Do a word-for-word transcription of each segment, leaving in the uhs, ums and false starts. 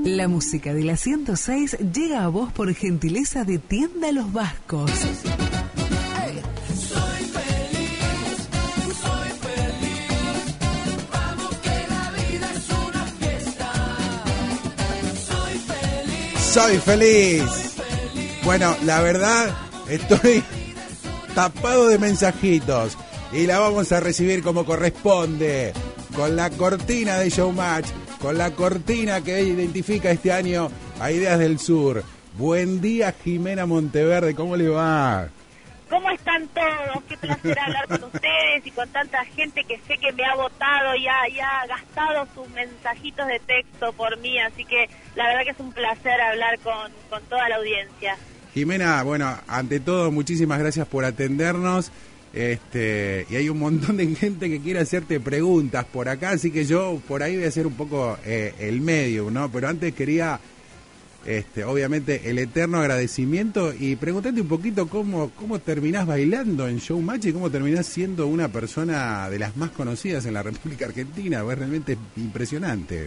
La música de la ciento seis llega a vos por gentileza de Tienda Los Vascos. Hey, soy feliz, soy feliz, vamos que la vida es una fiesta. Soy feliz. Soy feliz. Bueno, la verdad, estoy tapado de mensajitos y la vamos a recibir como corresponde, con la cortina de Showmatch, con la cortina que identifica este año a Ideas del Sur. Buen día, Jimena Monteverde, ¿cómo le va? ¿Cómo están todos? Qué placer hablar con ustedes y con tanta gente que sé que me ha votado y ha, y ha gastado sus mensajitos de texto por mí, así que la verdad que es un placer hablar con, con toda la audiencia. Jimena, bueno, ante todo, muchísimas gracias por atendernos. Este, y hay un montón de gente que quiere hacerte preguntas por acá, así que yo por ahí voy a hacer un poco eh, el medio, ¿no? Pero antes quería, este, obviamente, el eterno agradecimiento y preguntarte un poquito cómo, cómo terminás bailando en Showmatch y cómo terminás siendo una persona de las más conocidas en la República Argentina. Es realmente impresionante.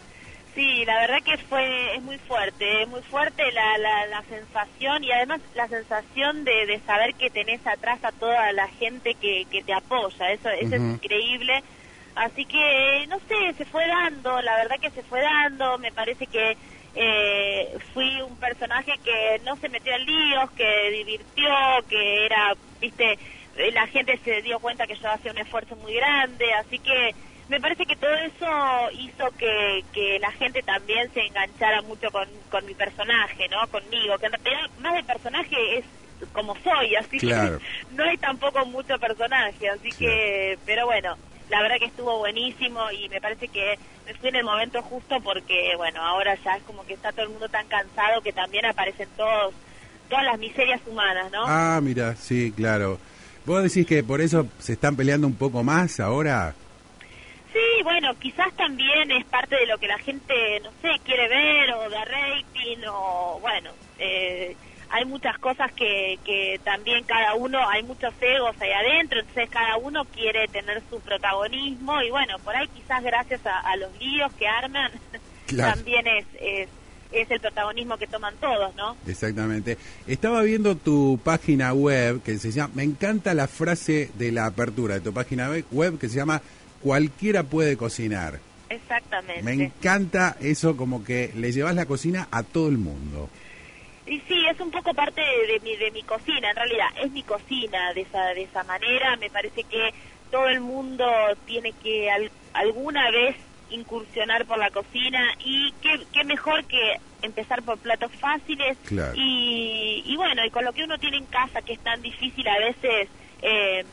Sí, la verdad que fue es muy fuerte, es muy fuerte la, la, la sensación y además la sensación de, de saber que tenés atrás a toda la gente que, que te apoya, eso, eso uh-huh. es increíble. Así que, no sé, se fue dando, la verdad que se fue dando, me parece que eh, fui un personaje que no se metió en líos, que divirtió, que era, viste, la gente se dio cuenta que yo hacía un esfuerzo muy grande, así que me parece que todo eso hizo que, que la gente también se enganchara mucho con, con mi personaje, ¿no? Conmigo, que en realidad más de personaje es como soy, así claro. que no hay tampoco mucho personaje, así claro. que, pero bueno, la verdad que estuvo buenísimo y me parece que me fui en el momento justo porque, bueno, ahora ya es como que está todo el mundo tan cansado que también aparecen todos, todas las miserias humanas, ¿no? Ah, mira, sí, claro. ¿Vos decís que por eso se están peleando un poco más ahora? Sí, bueno, quizás también es parte de lo que la gente, no sé, quiere ver, o de rating, o bueno, eh, hay muchas cosas que, que también cada uno, hay muchos egos ahí adentro, entonces cada uno quiere tener su protagonismo, y bueno, por ahí quizás gracias a, a los líos que arman, claro. también es, es, es el protagonismo que toman todos, ¿no? Exactamente. Estaba viendo tu página web, que se llama, me encanta la frase de la apertura de tu página web, que se llama Cualquiera puede cocinar. Exactamente. Me encanta eso, como que le llevas la cocina a todo el mundo. Y sí, es un poco parte de, de mi de mi cocina, en realidad es mi cocina de esa de esa manera. Me parece que todo el mundo tiene que al, alguna vez incursionar por la cocina y qué, qué mejor que empezar por platos fáciles. Claro. y, y bueno, y con lo que uno tiene en casa, que es tan difícil a veces eh,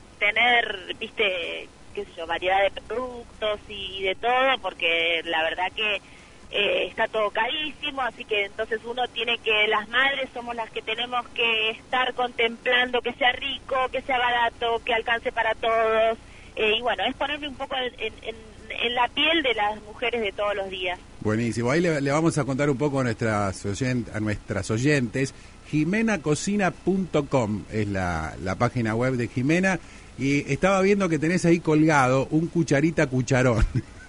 tener, viste, qué sé yo, variedad de productos y de todo, porque la verdad que eh, está todo carísimo, así que entonces uno tiene que, las madres somos las que tenemos que estar contemplando que sea rico, que sea barato, que alcance para todos, eh, y bueno, es ponerme un poco en, en, en la piel de las mujeres de todos los días. Buenísimo, ahí le, le vamos a contar un poco a nuestras, oyent, a nuestras oyentes. Jimena Cocina punto com es la, la página web de Jimena. Y estaba viendo que tenés ahí colgado un cucharita cucharón.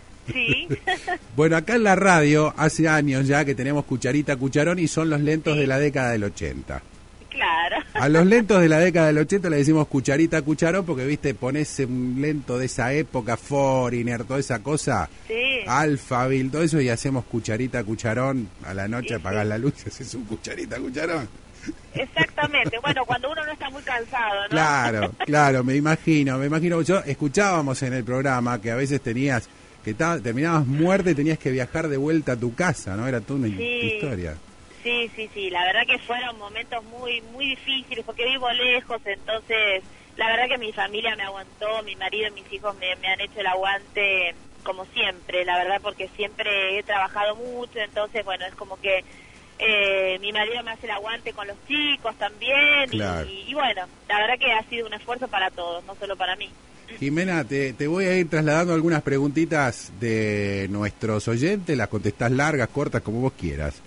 Sí. Bueno, acá en la radio hace años ya que tenemos cucharita cucharón y son los lentos sí. de la década del ochenta. Claro. A los lentos de la década del ochenta le decimos cucharita cucharón porque, viste, ponés un lento de esa época, Foreigner, toda esa cosa, sí. Alphaville, todo eso, y hacemos cucharita cucharón. A la noche sí, apagás sí. la luz y haces un cucharita cucharón. Exactamente, bueno, cuando uno no está muy cansado, ¿no? Claro, claro, me imagino, me imagino. Yo escuchábamos en el programa que a veces tenías, que ta, terminabas muerta y tenías que viajar de vuelta a tu casa, ¿no? Era toda una sí, historia. Sí, sí, sí, la verdad que fueron momentos muy muy difíciles porque vivo lejos, entonces la verdad que mi familia me aguantó, mi marido y mis hijos me, me han hecho el aguante como siempre, la verdad, porque siempre he trabajado mucho, entonces bueno, es como que Eh, mi marido me hace el aguante con los chicos también, claro. y, y bueno, la verdad que ha sido un esfuerzo para todos, no solo para mí. Jimena, te, te voy a ir trasladando algunas preguntitas de nuestros oyentes, las contestás largas, cortas, como vos quieras.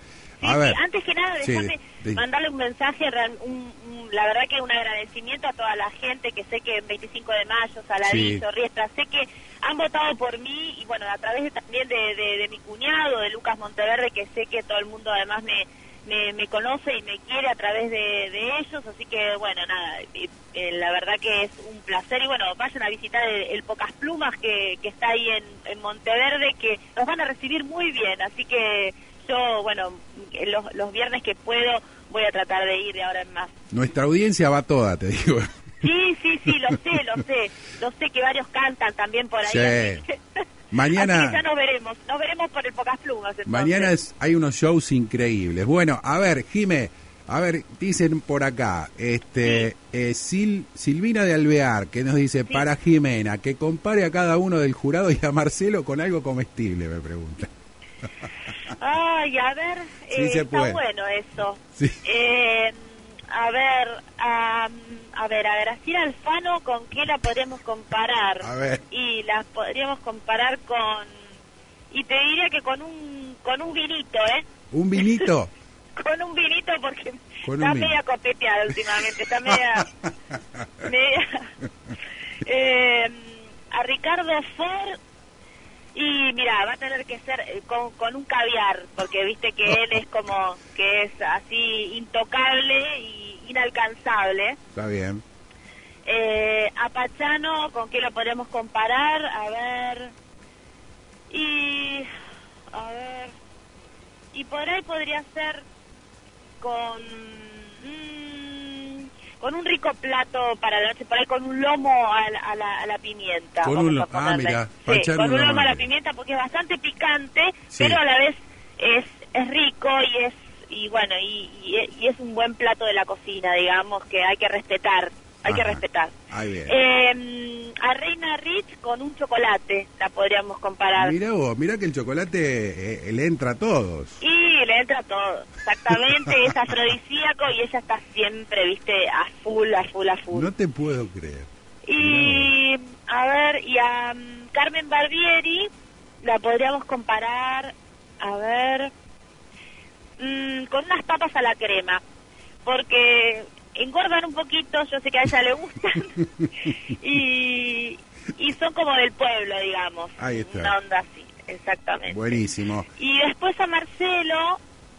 Sí, A sí, ver. antes que nada, Sí, déjame de- de- mandarle un mensaje, real- un, un- la verdad que un agradecimiento a toda la gente que sé que en veinticinco de mayo, Saladillo, Sí. Riestra, sé que han votado por mí y bueno, a través de, también de, de, de mi cuñado, de Lucas Monteverde, que sé que todo el mundo además me, me, me conoce y me quiere a través de, de ellos, así que bueno, nada, eh, eh, la verdad que es un placer y bueno, vayan a visitar el, el Pocas Plumas que, que está ahí en, en Monteverde, que nos van a recibir muy bien, así que yo, bueno, los, los viernes que puedo voy a tratar de ir de ahora en más. Nuestra audiencia va toda, te digo. Sí, sí, sí, lo sé, lo sé, lo sé que varios cantan también por ahí. Sí. así que- Mañana- así que ya nos veremos, nos veremos por el Pocas Plumas. Entonces. Mañana es, hay unos shows increíbles. Bueno, a ver, Jime, a ver, dicen por acá, este, eh, Sil, Silvina de Alvear, que nos dice, Sí. para Jimena, que compare a cada uno del jurado y a Marcelo con algo comestible, me pregunta. Ay, a ver, Sí, eh, se está puede. bueno eso. Sí. Eh, a ver, am, a ver, a ver, así Alfano, ¿con qué la podríamos comparar? A ver. Y la podríamos comparar con, y te diría que con un, con un vinito, ¿eh? ¿Un vinito? Con un vinito porque Con un está vino. media copeteada últimamente, está media... media eh, a Ricardo Ford y mira, va a tener que ser eh, con, con un caviar, porque viste que él es como que es así intocable y inalcanzable. Está bien. Eh, a Pachano, ¿con qué lo podemos comparar? A ver... Y... A ver... Y por ahí podría ser con... mm, con un rico plato para la noche, por ahí con un lomo a la, a la, a la pimienta. Con vamos un lo- a ponerle. ah, mira, Sí, Pachano, con un un lomo lomo a a la la pimienta porque es bastante picante, Sí. pero a la vez es, es rico y es y bueno y, y, y es un buen plato de la cocina, digamos, que hay que respetar, hay que Ajá. respetar. Ahí bien. Eh, a Reina Rich con un chocolate la podríamos comparar. Mirá vos, mirá que el chocolate eh, le entra a todos. Y le entra todo, exactamente, es afrodisíaco y ella está siempre, viste, a full, a full, a full. No te puedo creer. Y a ver, y a um, Carmen Barbieri la podríamos comparar, a ver, mm, con unas papas a la crema, porque engordan un poquito, yo sé que a ella le gustan, y, y son como del pueblo, digamos, Ahí está. una onda así, exactamente. Buenísimo. Y después a Marcelo,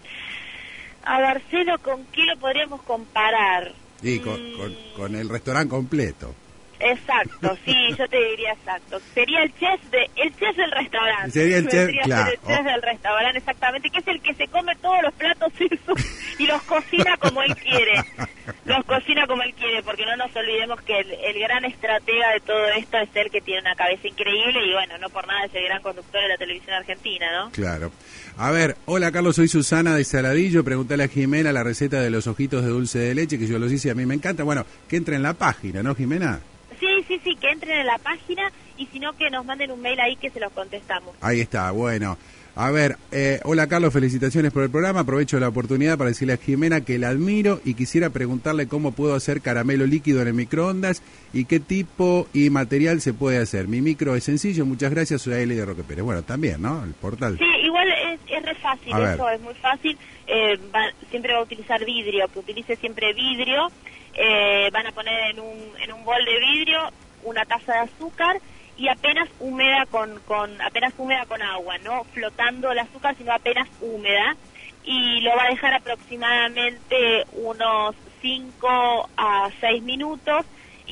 a Marcelo, ¿con qué lo podríamos comparar? Y con, Mm, con, con el restaurante completo. Exacto, sí, yo te diría exacto. Sería el chef de el chef del restaurante. Sería el chef, Vendría a claro. ser el chef Oh. del restaurante, exactamente, que es el que se come todos los platos esos y los cocina como él quiere. Los cocina como él quiere, porque no nos olvidemos que el, el gran estratega de todo esto es él, que tiene una cabeza increíble y bueno, no por nada es el gran conductor de la televisión argentina, ¿no? Claro. A ver, hola Carlos, soy Susana de Saladillo. Pregúntale a Jimena la receta de los ojitos de dulce de leche, que yo los hice y a mí me encanta. Bueno, que entre en la página, ¿no, Jimena? Sí, sí, sí, que entren en la página y si no que nos manden un mail ahí que se los contestamos. Ahí está, bueno. A ver, eh, hola Carlos, felicitaciones por el programa. Aprovecho la oportunidad para decirle a Jimena que la admiro y quisiera preguntarle cómo puedo hacer caramelo líquido en el microondas y qué tipo y material se puede hacer. Mi micro es sencillo, muchas gracias, soy Eli de Roque Pérez. Bueno, también, ¿no? El portal. Sí, igual es, es re fácil, A ver. eso es muy fácil. Eh, va- siempre va a utilizar vidrio, que utilice siempre vidrio. Eh, van a poner en un, en un bol de vidrio una taza de azúcar y apenas húmeda con, con apenas húmeda con agua, no flotando el azúcar, sino apenas húmeda, y lo va a dejar aproximadamente unos cinco a seis minutos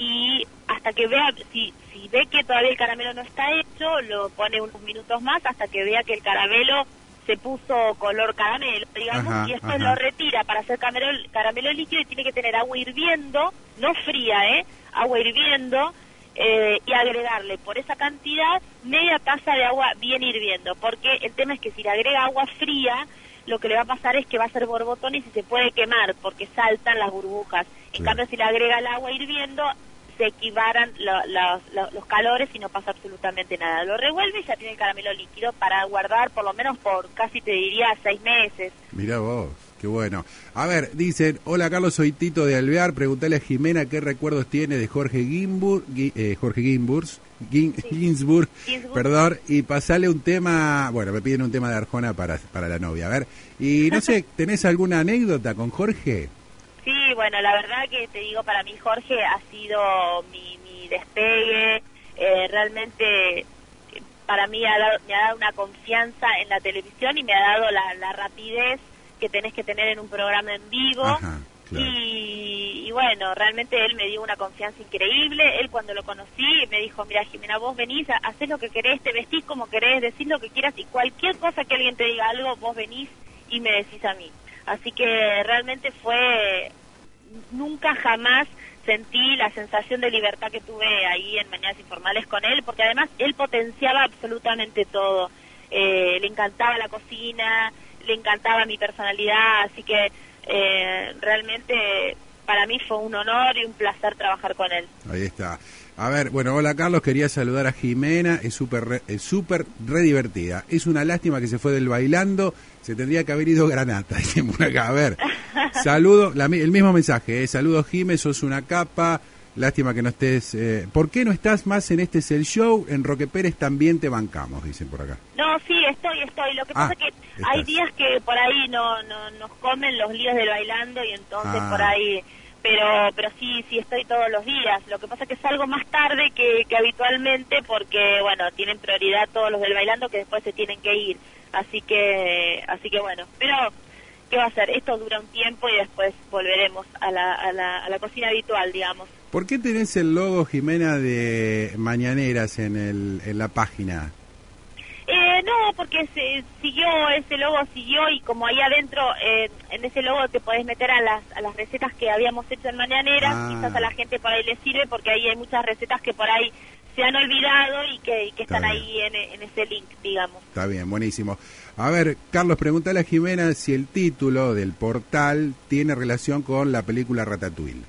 y hasta que vea, si, si ve que todavía el caramelo no está hecho, lo pone unos minutos más hasta que vea que el caramelo se puso color caramelo, digamos, Ajá, y después ajá. lo retira para hacer caramelo, caramelo líquido y tiene que tener agua hirviendo, no fría, ¿eh? Agua hirviendo, eh, y agregarle por esa cantidad media taza de agua bien hirviendo, porque el tema es que si le agrega agua fría, lo que le va a pasar es que va a hacer borbotones y se puede quemar porque saltan las burbujas. En Sí. cambio, si le agrega el agua hirviendo, se equivaran lo- lo- lo- los calores y no pasa absolutamente nada. Lo revuelve y ya tiene el caramelo líquido para guardar por lo menos por casi te diría seis meses. Mirá vos, qué bueno. A ver, dicen, hola Carlos, soy Tito de Alvear. Preguntale a Jimena qué recuerdos tiene de Jorge Gimbur, Gui- eh, Jorge Gimburs, Gin- Sí. Ginsburg, Ginsburg. perdón, y pasale un tema, bueno, me piden un tema de Arjona para, para la novia, a ver, y no sé, ¿tenés alguna anécdota con Jorge? Sí, bueno, la verdad que te digo, para mí Jorge ha sido mi, mi despegue, eh, realmente eh, para mí ha dado, me ha dado una confianza en la televisión y me ha dado la, la rapidez que tenés que tener en un programa en vivo. Ajá, claro. y, y bueno, realmente él me dio una confianza increíble. Él cuando lo conocí me dijo, mira Jimena, vos venís, hacés lo que querés, te vestís como querés, decís lo que quieras y cualquier cosa que alguien te diga algo, vos venís y me decís a mí. Así que realmente fue, nunca jamás sentí la sensación de libertad que tuve ahí en Mañanas Informales con él, porque además él potenciaba absolutamente todo. Eh, le encantaba la cocina, le encantaba mi personalidad, así que eh, realmente para mí fue un honor y un placer trabajar con él. Ahí está. A ver, bueno, hola Carlos, quería saludar a Jimena, es súper re- es súper re divertida. Es una lástima que se fue del bailando, se tendría que haber ido Granata, dice por acá. A ver, saludo, la mi- el mismo mensaje, eh, saludos Jime, sos una capa, lástima que no estés... Eh, ¿Por qué no estás más en este Es el Show? En Roque Pérez también te bancamos, dicen por acá. No, sí, estoy, estoy. Lo que Ah, pasa es que estás. hay días que por ahí no, no nos comen los líos del bailando y entonces Ah. por ahí... Pero pero sí, sí estoy todos los días. Lo que pasa es que salgo más tarde que, que habitualmente porque, bueno, tienen prioridad todos los del bailando que después se tienen que ir. Así que, así que bueno. Pero, ¿qué va a ser? Esto dura un tiempo y después volveremos a la, a la, a la cocina habitual, digamos. ¿Por qué tenés el logo, Jimena, de Mañaneras en, el, en la página? Eh, no, porque se siguió, ese logo siguió y como ahí adentro, eh, en ese logo te podés meter a las, a las recetas que habíamos hecho en Mañaneras, Ah. quizás a la gente por ahí le sirve porque ahí hay muchas recetas que por ahí se han olvidado y que, y que Está están bien. ahí en, en ese link, digamos. Está bien, buenísimo. A ver, Carlos, pregúntale a Jimena si el título del portal tiene relación con la película Ratatouille.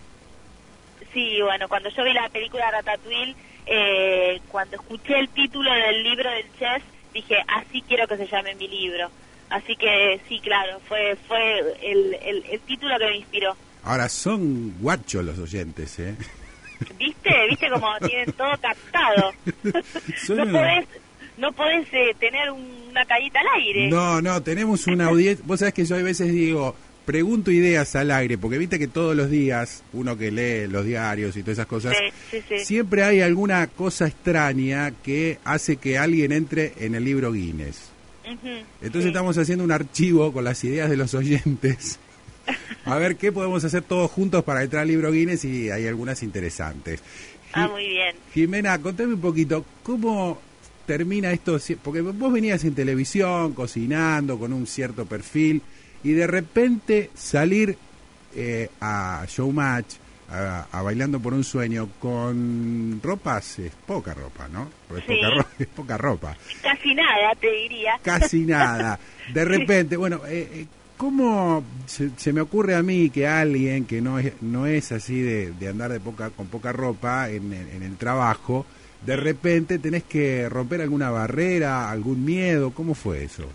Sí, bueno, cuando yo vi la película Ratatouille, eh, cuando escuché el título del libro del chef, dije, así quiero que se llame mi libro. Así que sí, claro, fue fue el, el, el título que me inspiró. Ahora, son guachos los oyentes, ¿eh? ¿Viste? ¿Viste como tienen todo captado? Son no una- podés, no podés eh, tener un- una caída al aire. No, no, tenemos una audiencia... Vos sabés que yo a veces digo, pregunto ideas al aire, porque viste que todos los días, uno que lee los diarios y todas esas cosas, Sí, sí, sí. siempre hay alguna cosa extraña que hace que alguien entre en el libro Guinness. Ujú, Entonces sí. estamos haciendo un archivo con las ideas de los oyentes. A ver qué podemos hacer todos juntos para entrar al libro Guinness y hay algunas interesantes. Ah, Ji- muy bien. Jimena, contame un poquito, ¿cómo termina esto? Si- Porque vos venías en televisión, cocinando, con un cierto perfil, y de repente salir eh, a Showmatch, a, a Bailando por un Sueño, con ropas, es poca ropa, ¿no? Es, Sí. poca, ro- es poca ropa. Casi nada, te diría. Casi nada. De repente, bueno, eh, eh, ¿cómo se, se me ocurre a mí que alguien que no es, no es así de, de andar de poca, con poca ropa en, el- en el trabajo, de repente tenés que romper alguna barrera, algún miedo? ¿Cómo fue eso?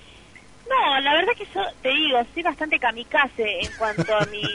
No, la verdad que yo te digo, soy bastante kamikaze en cuanto a mi...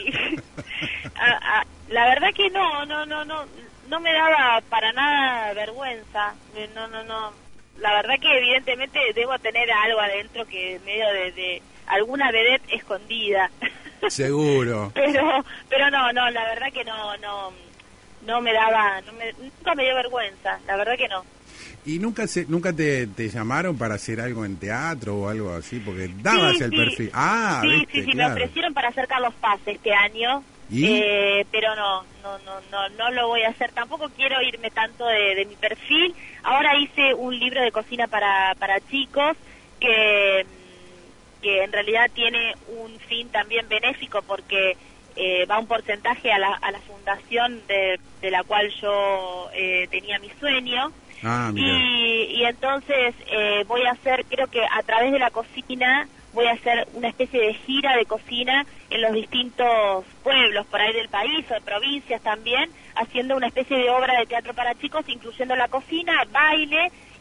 a- a- la verdad que no, no, no, no, no me daba para nada vergüenza. Eh, No, no, no. La verdad que evidentemente debo tener algo adentro que medio de, de alguna vedette escondida. Seguro. pero, pero no, no, la verdad que no, no, no me daba, no me, nunca me dio vergüenza. La verdad que no. ¿Y nunca se, nunca te, te llamaron para hacer algo en teatro o algo así? Porque dabas Sí, el sí. perfil. Ah, sí, viste, sí, sí, claro. me ofrecieron para hacer Carlos Paz este año, ¿Y? eh, pero no, no, no, no, no lo voy a hacer. Tampoco quiero irme tanto de, de mi perfil. Ahora hice un libro de cocina para, para chicos que, mm, que en realidad tiene un fin también benéfico porque eh, va un porcentaje a la, a la fundación de, de la cual yo eh, tenía mi sueño. Ah, mira. Y, y entonces eh, voy a hacer, creo que a través de la cocina, voy a hacer una especie de gira de cocina en los distintos pueblos por ahí del país o de provincias también, haciendo una especie de obra de teatro para chicos, incluyendo la cocina, baile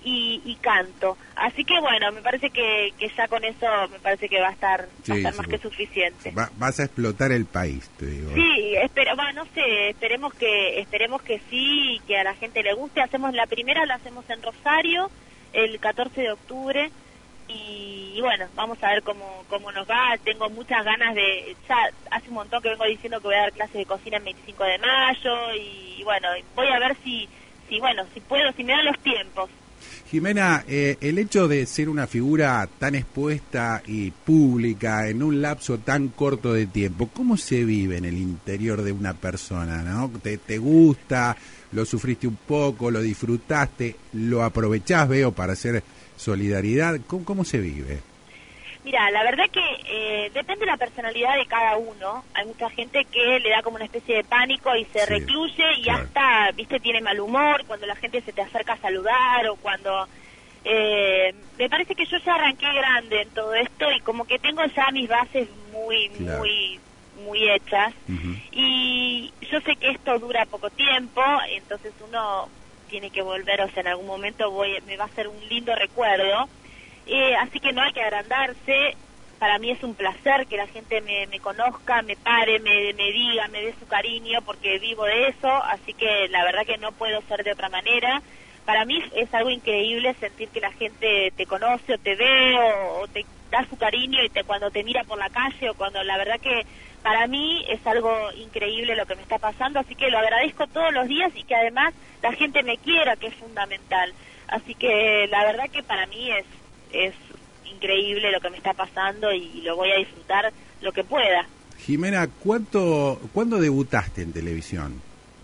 y, y canto. Así que bueno, me parece que, que ya con eso me parece que va a estar, Sí, va a estar más sí, que suficiente. Va- vas a explotar el país, te digo. Sí, espero, bueno, no sé, esperemos que esperemos que sí, y que a la gente le guste. Hacemos la primera, la hacemos en Rosario el catorce de octubre y, y bueno, vamos a ver cómo cómo nos va. Tengo muchas ganas de, ya hace un montón que vengo diciendo que voy a dar clases de cocina el veinticinco de mayo y, y bueno, voy a ver si si bueno, si puedo, si me dan los tiempos. Jimena, eh, el hecho de ser una figura tan expuesta y pública en un lapso tan corto de tiempo, ¿cómo se vive en el interior de una persona, no? ¿Te, te gusta? ¿Lo sufriste un poco? ¿Lo disfrutaste? ¿Lo aprovechás, veo, para hacer solidaridad? ¿Cómo, cómo se vive? Mira, la verdad que eh, depende de la personalidad de cada uno. Hay mucha gente que le da como una especie de pánico y se Sí, recluye y claro. hasta, viste, tiene mal humor cuando la gente se te acerca a saludar o cuando... Eh, me parece que yo ya arranqué grande en todo esto y como que tengo ya mis bases muy, Claro. muy, muy hechas. Ujú. Y yo sé que esto dura poco tiempo, entonces uno tiene que volver, o sea, en algún momento voy, me va a ser un lindo recuerdo. Eh, así que no hay que agrandarse. Para mí es un placer que la gente me, me conozca, me pare, me, me diga, me dé su cariño, porque vivo de eso, así que la verdad que no puedo ser de otra manera. Para mí es algo increíble sentir que la gente te conoce o te ve o, o te da su cariño y te, cuando te mira por la calle o cuando la verdad que para mí es algo increíble lo que me está pasando, así que lo agradezco todos los días y que además la gente me quiera, que es fundamental. Así que la verdad que para mí es es increíble lo que me está pasando y lo voy a disfrutar lo que pueda. Jimena, ¿cuánto, ¿cuándo debutaste en televisión?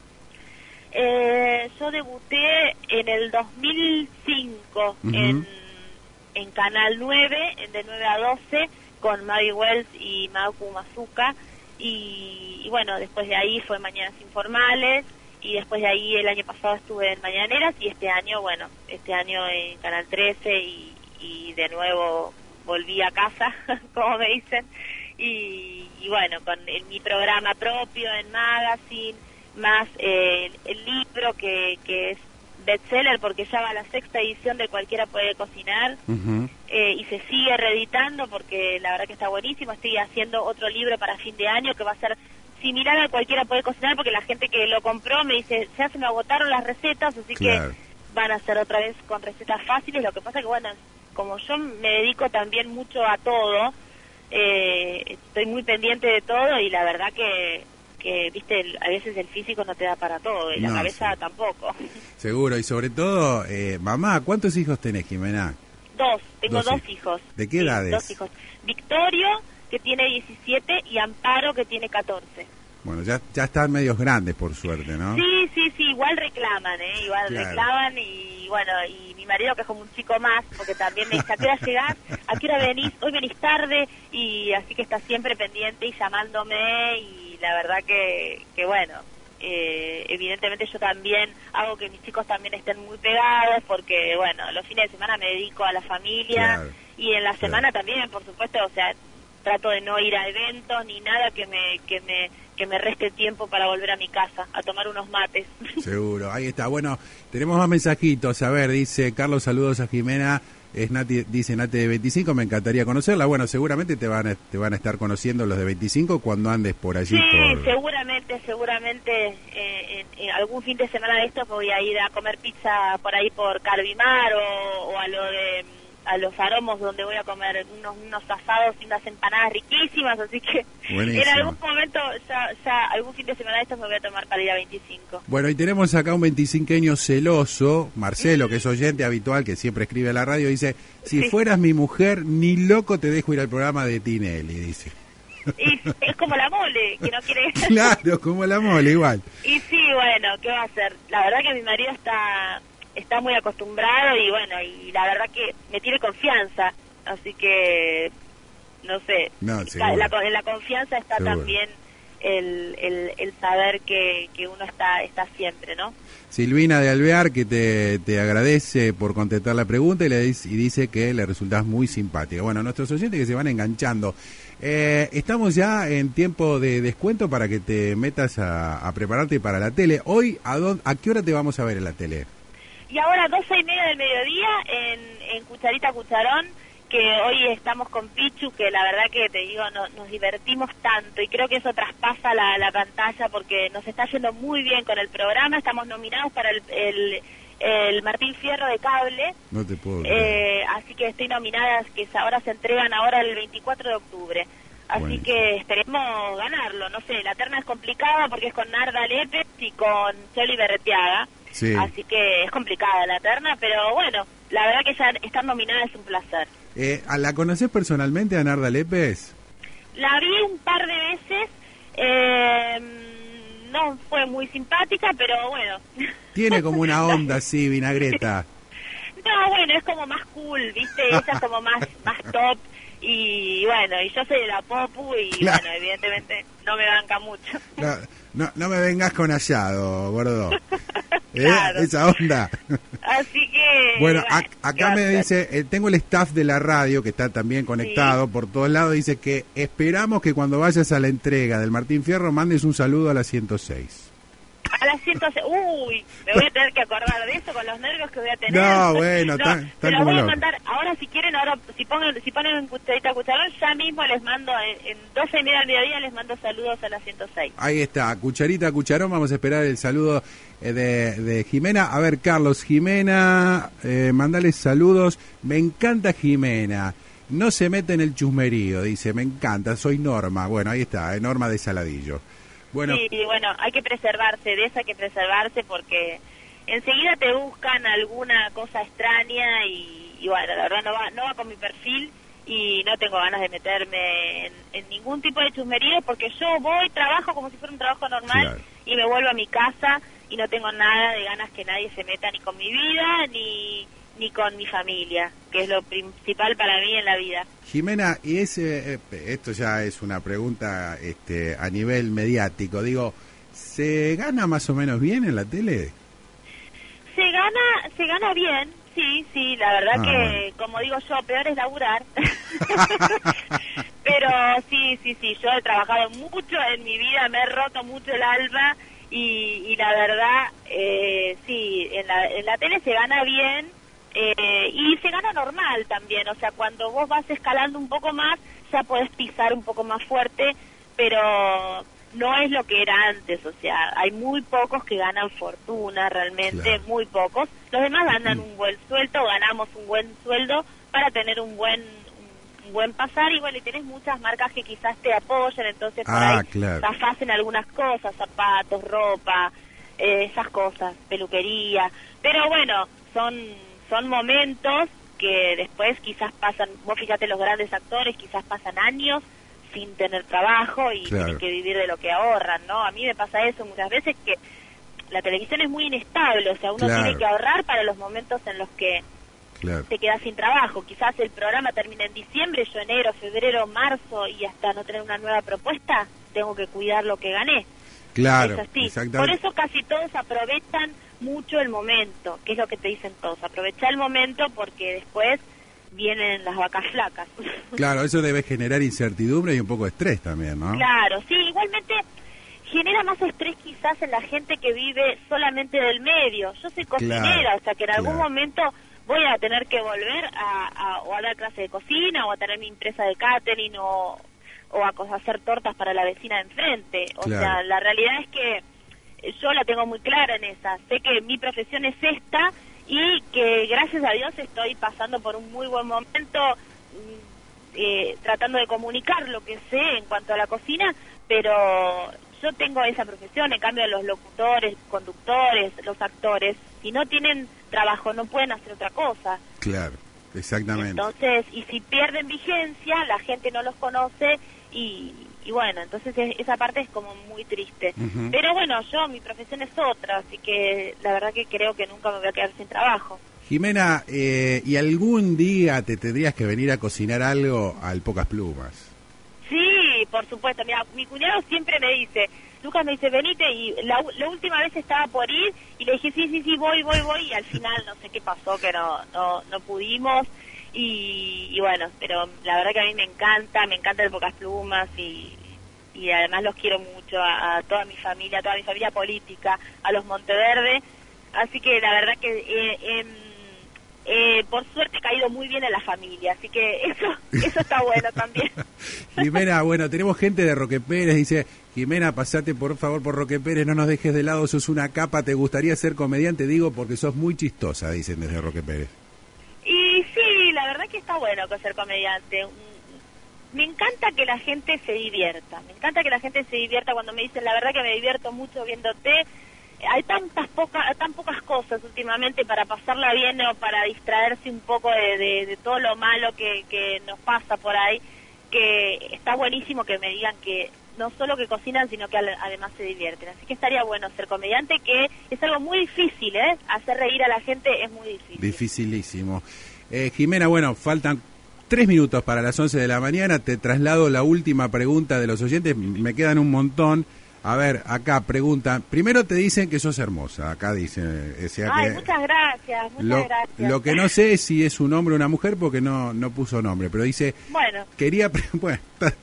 Eh, yo debuté en el dos mil cinco Ujú. en, en Canal nueve, en de nueve a doce, con Mavi Wells y Maku Mazuka. Y, y bueno, después de ahí fue Mañanas Informales. Y después de ahí el año pasado estuve en Mañaneras. Y este año, bueno, este año en Canal trece. Y, y de nuevo volví a casa, como me dicen. Y, y bueno, con el- mi programa propio en Magazine, más eh, el, el libro que, que es bestseller porque ya va a la sexta edición de Cualquiera Puede Cocinar. Ujú. Eh, y se sigue reeditando porque la verdad que está buenísimo. Estoy haciendo otro libro para fin de año que va a ser similar a Cualquiera Puede Cocinar porque la gente que lo compró me dice, ya se me agotaron las recetas, así Claro. que van a ser otra vez con recetas fáciles. Lo que pasa que, bueno, como yo me dedico también mucho a todo, eh, estoy muy pendiente de todo y la verdad que, que viste, el- a veces el físico no te da para todo y la No, cabeza sí. tampoco. Seguro, y sobre todo, eh, mamá, ¿cuántos hijos tenés, Jimena? Dos, tengo Dos dos, hijos. hijos. ¿De qué Sí, edades? Dos hijos. Victorio, que tiene diecisiete, y Amparo, que tiene catorce. Bueno, ya, ya están medios grandes, por suerte, ¿no? Sí, sí, sí, igual reclaman, ¿eh? Igual Claro. reclaman y bueno, y mi marido que es como un chico más, porque también me dice, ¿a qué hora llegás? ¿A qué hora venís? Hoy venís tarde y así que está siempre pendiente y llamándome y la verdad que, que bueno, eh, evidentemente yo también hago que mis chicos también estén muy pegados porque bueno, los fines de semana me dedico a la familia Claro. y en la Claro. semana también, por supuesto, o sea, trato de no ir a eventos ni nada que me que me que me reste tiempo para volver a mi casa a tomar unos mates. Seguro, ahí está. Bueno, tenemos más mensajitos. A ver, dice Carlos, saludos a Jimena. Es Nati, dice Nati de veinticinco, me encantaría conocerla. Bueno, seguramente te van a, te van a estar conociendo los de veinticinco cuando andes por allí. Sí, por... seguramente, seguramente eh, en, en algún fin de semana de estos voy a ir a comer pizza por ahí por Carvimar o, o a lo de a los aromos donde voy a comer unos, unos asados y unas empanadas riquísimas, así que Buenísimo. en algún momento, ya, ya algún fin de semana de estos me voy a tomar para ir a veinticinco. Bueno, y tenemos acá un veinticinqueño celoso, Marcelo, que es oyente habitual, que siempre escribe a la radio, dice, si Sí. fueras mi mujer, ni loco te dejo ir al programa de Tinelli, dice. Y es como la mole, que no quiere... Claro, como la mole, igual. Y sí, bueno, ¿qué va a hacer? La verdad que mi marido está está muy acostumbrado y bueno, y la verdad que me tiene confianza, así que no sé, No, la, seguro. la- en la confianza está Seguro. también el, el, el saber que, que uno está está siempre, ¿no? Silvina de Alvear, que te, te agradece por contestar la pregunta y, le dice, y dice que le resultás muy simpática. Bueno, nuestros oyentes que se van enganchando. Eh, estamos ya en tiempo de descuento para que te metas a, a prepararte para la tele. Hoy, ¿a, dónde, ¿a qué hora te vamos a ver en la tele? Y ahora doce y media del mediodía en, en Cucharita Cucharón, que hoy estamos con Pichu, que la verdad que te digo, no, nos divertimos tanto y creo que eso traspasa la, la pantalla porque nos está yendo muy bien con el programa, estamos nominados para el, el, el Martín Fierro de Cable. No te puedo eh, Así que estoy nominada, que ahora se entregan ahora el veinticuatro de octubre. Así Bueno. que esperemos ganarlo, no sé, la terna es complicada porque es con Narda Lepes y con Choli Berretiaga. Sí. Así que es complicada la terna, pero bueno, la verdad que ya estar nominada es un placer. Eh, ¿La conocés personalmente a Narda Lepes? La vi un par de veces, eh, no fue muy simpática, pero bueno. Tiene como una onda así, vinagreta. No, bueno, es como más cool, ¿viste? Ella es como más, más top. Y bueno, y yo soy de la Popu y Claro. bueno, evidentemente no me banca mucho. No, no, no me vengas con hallado, gordo. ¿Eh? Claro. Esa onda. Así que... Bueno, ac- acá me gracias. dice, eh, tengo el staff de la radio que está también conectado por todos lados, dice que esperamos que cuando vayas a la entrega del Martín Fierro mandes un saludo a la ciento seis. A las ciento seis, uy, me voy a tener que acordar de eso con los nervios que voy a tener. No, bueno, no, tan- se tan los como voy a loco. mandar, ahora si quieren, ahora si ponen, si ponen en Cucharita Cucharón, ya mismo les mando, en, en doce y media del mediodía les mando saludos a la ciento seis. Ahí está, cucharita, cucharón, vamos a esperar el saludo eh, de, de Jimena. A ver, Carlos, Jimena, eh, mandale saludos. Me encanta Jimena, no se mete en el chusmerío, dice, me encanta, soy Norma. Bueno, ahí está, eh, Norma de Saladillo. Bueno, Sí, bueno, hay que preservarse, de eso hay que preservarse porque enseguida te buscan alguna cosa extraña y, y bueno, la verdad no va, no va con mi perfil y no tengo ganas de meterme en, en ningún tipo de chusmerío porque yo voy, trabajo como si fuera un trabajo normal Claro. y me vuelvo a mi casa y no tengo nada de ganas que nadie se meta ni con mi vida ni ni con mi familia, que es lo principal para mí en la vida. Jimena, y ese, eh, esto ya es una pregunta este, a nivel mediático, digo, ¿se gana más o menos bien en la tele? Se gana, se gana bien, sí, sí, la verdad Ah, que, bueno. como digo yo, peor es laburar. Pero sí, sí, sí, yo he trabajado mucho en mi vida, me he roto mucho el alma y, y la verdad, eh, sí, en la, en la tele se gana bien eh, y se gana normal también, o sea, cuando vos vas escalando un poco más, ya podés pisar un poco más fuerte, pero no es lo que era antes, o sea, hay muy pocos que ganan fortuna realmente, Claro. muy pocos. Los demás ganan un buen sueldo, ganamos un buen sueldo para tener un buen un buen pasar y bueno, y tenés muchas marcas que quizás te apoyan, entonces por Ah, ahí claro. zafás en algunas cosas, zapatos, ropa, eh, esas cosas, peluquería, pero bueno, son son momentos que después quizás pasan, vos fíjate los grandes actores, quizás pasan años sin tener trabajo y Claro. tienen que vivir de lo que ahorran, ¿no? A mí me pasa eso muchas veces que la televisión es muy inestable, o sea, uno Claro. tiene que ahorrar para los momentos en los que Claro. te quedas sin trabajo. Quizás el programa termina en diciembre, yo enero, febrero, marzo y hasta no tener una nueva propuesta, tengo que cuidar lo que gané. Claro, Es así. exactamente. Por eso casi todos aprovechan mucho el momento, que es lo que te dicen todos, aprovecha el momento porque después vienen las vacas flacas. Claro, eso debe generar incertidumbre y un poco de estrés también, ¿no? Claro, sí, igualmente genera más estrés quizás en la gente que vive solamente del medio. Yo soy cocinera, Claro, o sea que en algún claro. momento voy a tener que volver a, a, o a dar clase de cocina o a tener mi empresa de catering o, o a co- hacer tortas para la vecina de enfrente. O Claro. sea, la realidad es que yo la tengo muy clara en esa. Sé que mi profesión es esta y que gracias a Dios estoy pasando por un muy buen momento mm, eh, tratando de comunicar lo que sé en cuanto a la cocina, pero yo tengo esa profesión. En cambio los locutores, conductores, los actores, si no tienen trabajo no pueden hacer otra cosa. Claro, exactamente. Entonces, y si pierden vigencia, la gente no los conoce y, y bueno, entonces es- esa parte es como muy triste. Ujú. Pero bueno, yo, mi profesión es otra, así que la verdad que creo que nunca me voy a quedar sin trabajo. Jimena, eh, ¿y algún día te tendrías que venir a cocinar algo al Pocas Plumas? Sí, por supuesto. Mira, mi cuñado siempre me dice, Lucas me dice, venite, y la, u- la última vez estaba por ir, y le dije, sí, sí, sí, voy, voy, voy, y al final no sé qué pasó, que no, no, no pudimos, y, y bueno, pero la verdad que a mí me encanta, me encanta el Pocas Plumas, y, y además los quiero mucho, a, a toda mi familia, a toda mi familia política, a los Monteverde, Así que la verdad que eh, eh, eh, por suerte he caído muy bien en la familia, así que eso eso está bueno también. Jimena, bueno, tenemos gente de Roque Pérez, dice, Jimena, pasate por favor por Roque Pérez, no nos dejes de lado, sos una capa, ¿te gustaría ser comediante? Digo, porque sos muy chistosa, dicen desde Roque Pérez. Y sí, la verdad que está bueno ser comediante. Me encanta que la gente se divierta, me encanta que la gente se divierta cuando me dicen, la verdad que me divierto mucho viéndote. Hay tantas pocas, tan pocas cosas últimamente para pasarla bien o para distraerse un poco de, de, de todo lo malo que, que nos pasa por ahí, que está buenísimo que me digan que no solo que cocinan, sino que además se divierten. Así que estaría bueno ser comediante, que es algo muy difícil, ¿eh? Hacer reír a la gente es muy difícil. Dificilísimo. Eh, Jimena, bueno, faltan tres minutos para las once de la mañana, te traslado la última pregunta de los oyentes, me quedan un montón. A ver, acá preguntan, primero te dicen que sos hermosa, acá dicen... O sea Ay, que muchas gracias, muchas lo, gracias. Lo que no sé es si es un hombre o una mujer porque no no puso nombre, pero dice... Bueno. Quería... Pre bueno,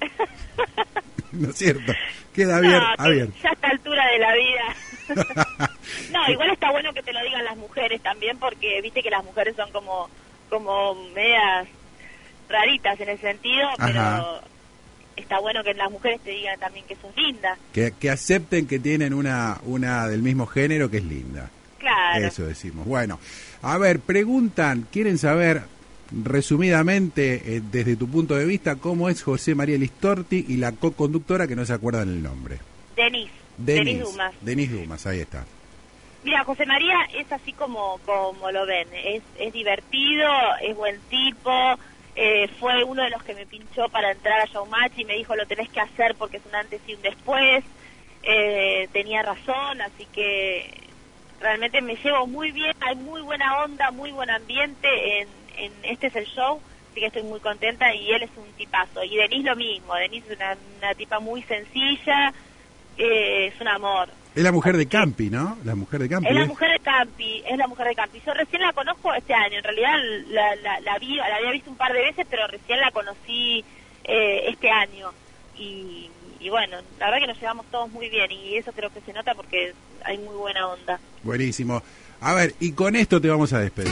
no es cierto, queda abierto. No, abierto. Ya a esta altura de la vida. No, igual está bueno que te lo digan las mujeres también, porque viste que las mujeres son como, como medias raritas en ese sentido, Ajá. pero... Está bueno que las mujeres te digan también que sos linda. Que, que acepten que tienen una una del mismo género que es linda. Claro. Eso decimos. Bueno, a ver, preguntan, quieren saber resumidamente, eh, desde tu punto de vista, cómo es José María Listorti y la co-conductora que no se acuerdan el nombre. Denise. Denise, Denise Dumas. Denise Dumas, ahí está. Mira, José María es así como, como lo ven. Es, es divertido, es buen tipo. Eh, fue uno de los que me pinchó para entrar a Showmatch y me dijo, lo tenés que hacer porque es un antes y un después. Eh, tenía razón, así que realmente me llevo muy bien, hay muy buena onda, muy buen ambiente en, en Este es el Show, así que estoy muy contenta y él es un tipazo. Y Denise lo mismo, Denise es una, una tipa muy sencilla, eh, es un amor. Es la mujer de Campi, ¿no? La mujer de Campi. Es la ¿eh? mujer de Campi, es la mujer de Campi. Yo recién la conozco este año, en realidad la, la, la, vi, la había visto un par de veces, pero recién la conocí eh, este año. Y, y bueno, la verdad que nos llevamos todos muy bien y eso creo que se nota porque hay muy buena onda. Buenísimo. A ver, y con esto te vamos a despedir.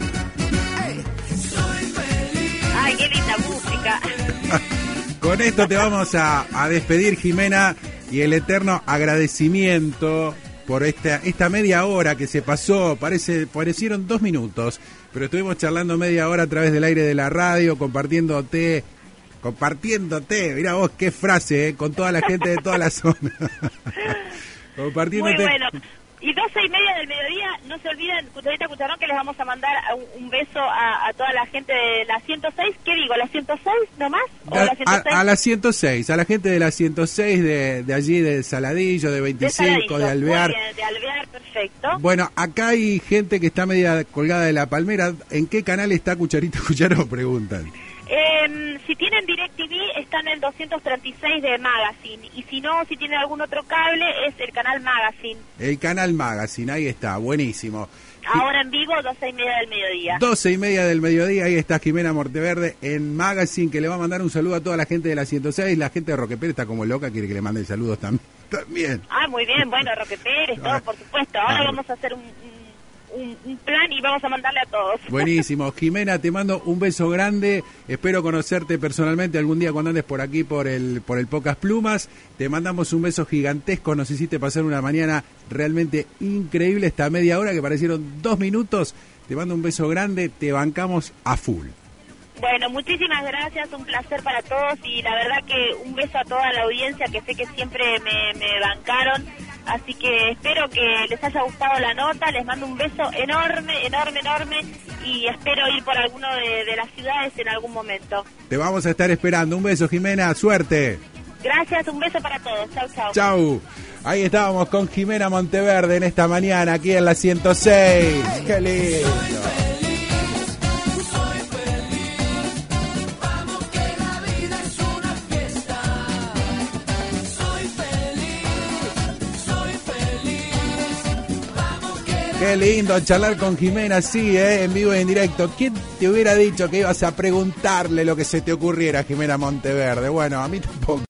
Ay, qué linda música. Con esto te vamos a, a despedir, Jimena, y el eterno agradecimiento por esta esta media hora que se pasó. Parece parecieron dos minutos, pero estuvimos charlando media hora a través del aire de la radio, compartiéndote, compartiéndote, mirá vos qué frase, ¿eh? Con toda la gente de toda la zona. Compartiéndote. Muy bueno. Y doce y media del mediodía, no se olviden, Cucharita Cucharón, que les vamos a mandar un, un beso a, a toda la gente de la ciento seis. ¿Qué digo? ¿La ciento seis nomás? ¿O A, la ciento seis? a, a la ciento seis, a la gente de la ciento seis, de, de allí, de Saladillo, de veinticinco, de, de Alvear. Muy bien, de Alvear, perfecto. Bueno, acá hay gente que está media colgada de la palmera. ¿En qué canal está Cucharita Cucharón? Preguntan. Eh, si tienen DirecTV, está en el doscientos treinta y seis de Magazine. Y si no, si tienen algún otro cable, es el canal Magazine. El canal Magazine, ahí está, buenísimo. Ahora en vivo, doce y media del mediodía. doce y media del mediodía, ahí está Jimena Monteverde en Magazine, que le va a mandar un saludo a toda la gente de la ciento seis. La gente de Roque Pérez está como loca, quiere que le manden saludos también. también. Ah, muy bien, bueno, Roque Pérez, todo, por supuesto. Ahora Ah, vamos a hacer un, un, un plan y vamos a mandarle a todos. Buenísimo. Jimena, te mando un beso grande. Espero conocerte personalmente algún día cuando andes por aquí por el por el Pocas Plumas. Te mandamos un beso gigantesco. Nos hiciste pasar una mañana realmente increíble. Esta media hora que parecieron dos minutos. Te mando un beso grande. Te bancamos a full. Bueno, muchísimas gracias, un placer para todos y la verdad que un beso a toda la audiencia que sé que siempre me, me bancaron, así que espero que les haya gustado la nota, les mando un beso enorme, enorme, enorme y espero ir por alguno de, de las ciudades en algún momento. Te vamos a estar esperando. Un beso, Jimena, suerte. Gracias, un beso para todos, chau, chau. Chau. Ahí estábamos con Jimena Monteverde en esta mañana aquí en la ciento seis. Qué lindo. Qué lindo charlar con Jimena, sí, ¿eh? En vivo y en directo. ¿Quién te hubiera dicho que ibas a preguntarle lo que se te ocurriera a Jimena Monteverde? Bueno, a mí tampoco.